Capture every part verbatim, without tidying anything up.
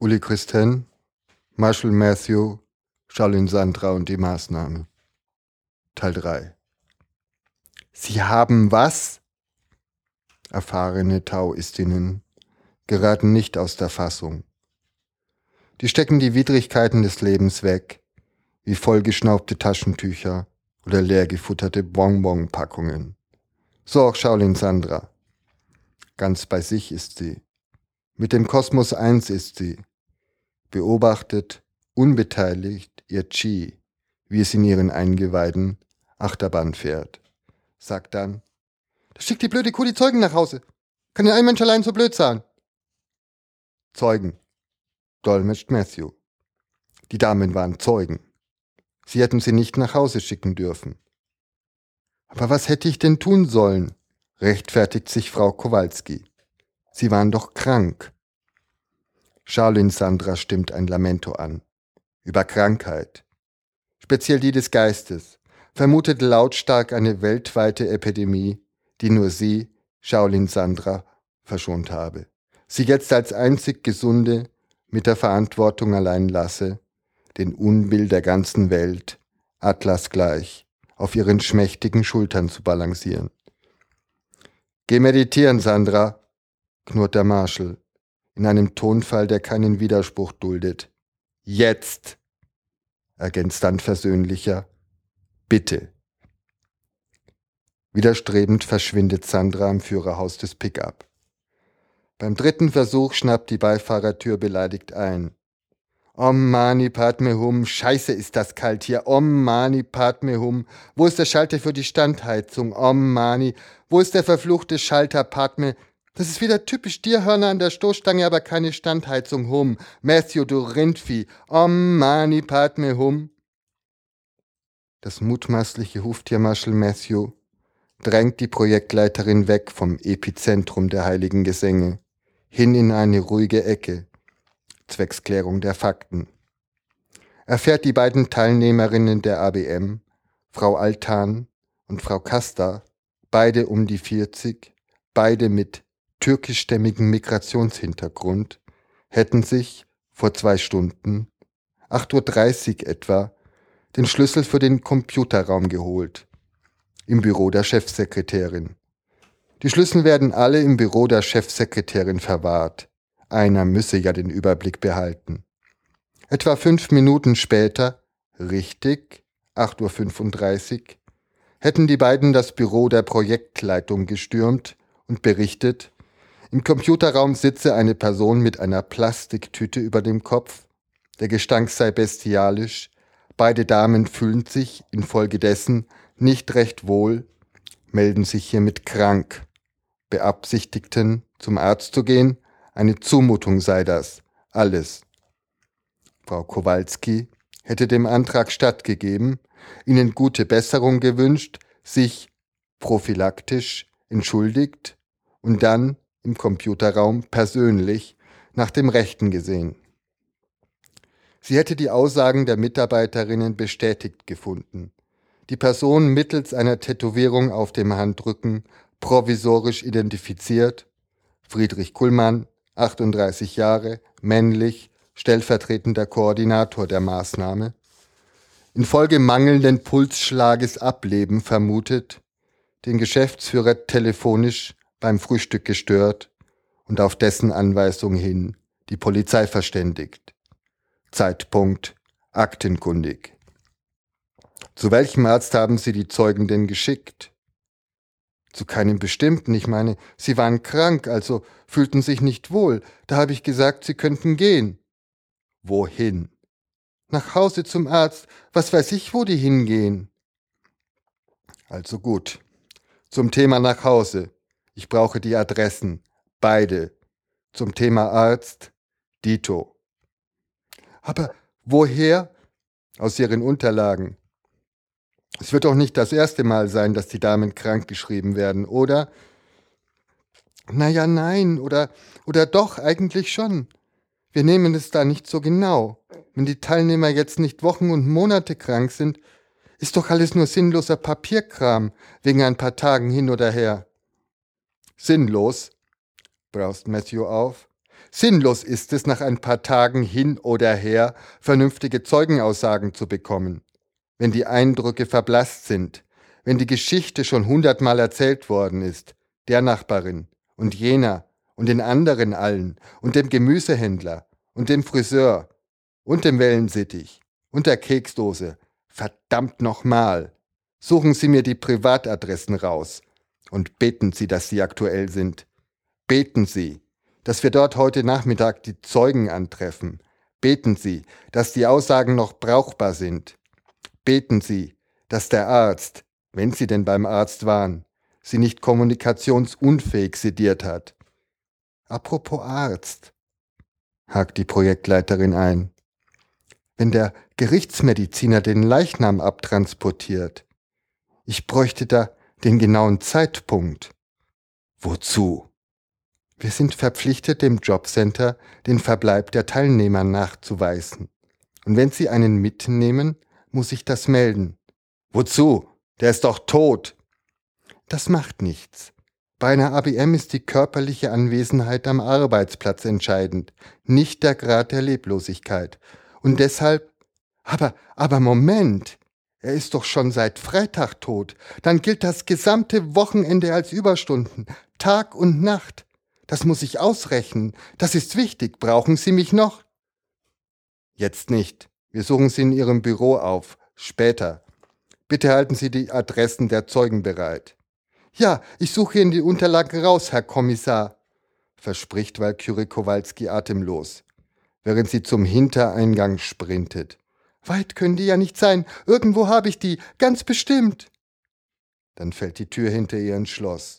Uli Christen, Marshall Matthew, Shaolin Sandra und die Maßnahme. Teil drei. Sie haben was? Erfahrene Taoistinnen geraten nicht aus der Fassung. Die stecken die Widrigkeiten des Lebens weg, wie vollgeschnaubte Taschentücher oder leer gefutterte Bonbonpackungen. So auch Shaolin Sandra. Ganz bei sich ist sie. Mit dem Kosmos eins ist sie. Beobachtet, unbeteiligt ihr Qi, wie es in ihren Eingeweiden Achterbahn fährt. Sagt dann, da schickt die blöde Kuh die Zeugen nach Hause. Kann ja ein Mensch allein so blöd sein. Zeugen, dolmetscht Matthew. Die Damen waren Zeugen. Sie hätten sie nicht nach Hause schicken dürfen. Aber was hätte ich denn tun sollen? Rechtfertigt sich Frau Kowalski. Sie waren doch krank. Shaolin Sandra stimmt ein Lamento an. Über Krankheit. Speziell die des Geistes. Vermutet lautstark eine weltweite Epidemie, die nur sie, Shaolin Sandra, verschont habe. Sie jetzt als einzig Gesunde mit der Verantwortung allein lasse, den Unbill der ganzen Welt, Atlas gleich, auf ihren schmächtigen Schultern zu balancieren. Geh meditieren, Sandra, knurrt der Marshal, in einem Tonfall, der keinen Widerspruch duldet. Jetzt, ergänzt dann versöhnlicher, bitte. Widerstrebend verschwindet Sandra am Führerhaus des Pickup. Beim dritten Versuch schnappt die Beifahrertür beleidigt ein. Om Mani Padme Hum, scheiße ist das kalt hier. Om Mani Padme Hum, wo ist der Schalter für die Standheizung? Om Mani, wo ist der verfluchte Schalter Padme? Das ist wieder typisch Tierhörner an der Stoßstange, aber keine Standheizung. Hum, Matthew, du Rindvieh. Om Mani Padme Hum. Das mutmaßliche Huftier Marshall Matthew drängt die Projektleiterin weg vom Epizentrum der heiligen Gesänge, hin in eine ruhige Ecke, zwecks Klärung der Fakten. Er fährt die beiden Teilnehmerinnen der A B M, Frau Altan und Frau Kasta, beide um die vierzig, beide mit türkischstämmigem Migrationshintergrund, hätten sich vor zwei Stunden, acht Uhr dreißig etwa, den Schlüssel für den Computerraum geholt, im Büro der Chefsekretärin. Die Schlüssel werden alle im Büro der Chefsekretärin verwahrt. Einer müsse ja den Überblick behalten. Etwa fünf Minuten später, richtig, acht Uhr fünfunddreißig, hätten die beiden das Büro der Projektleitung gestürmt und berichtet, im Computerraum sitze eine Person mit einer Plastiktüte über dem Kopf, der Gestank sei bestialisch, beide Damen fühlen sich infolgedessen nicht recht wohl, melden sich hiermit krank, beabsichtigten, zum Arzt zu gehen, eine Zumutung sei das, alles. Frau Kowalski hätte dem Antrag stattgegeben, ihnen gute Besserung gewünscht, sich prophylaktisch entschuldigt und dann im Computerraum persönlich nach dem Rechten gesehen. Sie hätte die Aussagen der Mitarbeiterinnen bestätigt gefunden. Die Person mittels einer Tätowierung auf dem Handrücken provisorisch identifiziert, Friedrich Kullmann, achtunddreißig Jahre, männlich, stellvertretender Koordinator der Maßnahme, infolge mangelnden Pulsschlages Ableben vermutet, den Geschäftsführer telefonisch beim Frühstück gestört und auf dessen Anweisung hin die Polizei verständigt. Zeitpunkt aktenkundig. Zu welchem Arzt haben Sie die Zeugen denn geschickt? Zu keinem bestimmten, ich meine, sie waren krank, also fühlten sich nicht wohl. Da habe ich gesagt, sie könnten gehen. Wohin? Nach Hause zum Arzt, was weiß ich, wo die hingehen. Also gut. Zum Thema nach Hause. Ich brauche die Adressen. Beide. Zum Thema Arzt. Dito. Aber woher? Aus Ihren Unterlagen. Es wird doch nicht das erste Mal sein, dass die Damen krank geschrieben werden, oder? Naja, nein, oder, oder doch, eigentlich schon. Wir nehmen es da nicht so genau. Wenn die Teilnehmer jetzt nicht Wochen und Monate krank sind, ist doch alles nur sinnloser Papierkram, wegen ein paar Tagen hin oder her. Sinnlos, braust Matthew auf. Sinnlos ist es, nach ein paar Tagen hin oder her vernünftige Zeugenaussagen zu bekommen, wenn die Eindrücke verblasst sind, wenn die Geschichte schon hundertmal erzählt worden ist, der Nachbarin und jener und den anderen allen und dem Gemüsehändler und dem Friseur und dem Wellensittich und der Keksdose. Verdammt nochmal! Suchen Sie mir die Privatadressen raus und beten Sie, dass sie aktuell sind. Beten Sie, dass wir dort heute Nachmittag die Zeugen antreffen. Beten Sie, dass die Aussagen noch brauchbar sind. Beten Sie, dass der Arzt, wenn Sie denn beim Arzt waren, Sie nicht kommunikationsunfähig sediert hat. Apropos Arzt, hakt die Projektleiterin ein. Wenn der Gerichtsmediziner den Leichnam abtransportiert, ich bräuchte da den genauen Zeitpunkt. Wozu? Wir sind verpflichtet, dem Jobcenter den Verbleib der Teilnehmer nachzuweisen. Und wenn Sie einen mitnehmen, muss ich das melden. Wozu? Der ist doch tot. Das macht nichts. Bei einer A B M ist die körperliche Anwesenheit am Arbeitsplatz entscheidend, nicht der Grad der Leblosigkeit. Und deshalb, aber, aber Moment, er ist doch schon seit Freitag tot. Dann gilt das gesamte Wochenende als Überstunden, Tag und Nacht. Das muss ich ausrechnen. Das ist wichtig. Brauchen Sie mich noch? Jetzt nicht. Wir suchen Sie in Ihrem Büro auf. Später. Bitte halten Sie die Adressen der Zeugen bereit. Ja, ich suche Ihnen die Unterlagen raus, Herr Kommissar, verspricht Walküre Kowalski atemlos, während sie zum Hintereingang sprintet. Weit können die ja nicht sein. Irgendwo habe ich die. Ganz bestimmt. Dann fällt die Tür hinter ihr ins Schloss.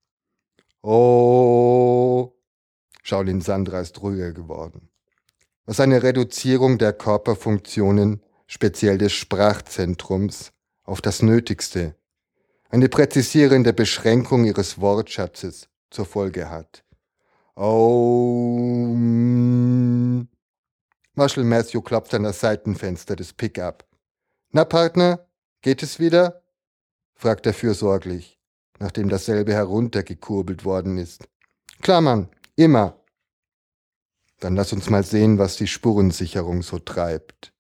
Oh, Shaolin Sandra ist ruhiger geworden. Was eine Reduzierung der Körperfunktionen, speziell des Sprachzentrums, auf das Nötigste, eine präzisierende Beschränkung ihres Wortschatzes zur Folge hat. Oh, Marshall Matthew klopft an das Seitenfenster des Pickup. Na, Partner, geht es wieder? Fragt er fürsorglich, nachdem dasselbe heruntergekurbelt worden ist. Klar, Mann, immer. Dann lass uns mal sehen, was die Spurensicherung so treibt.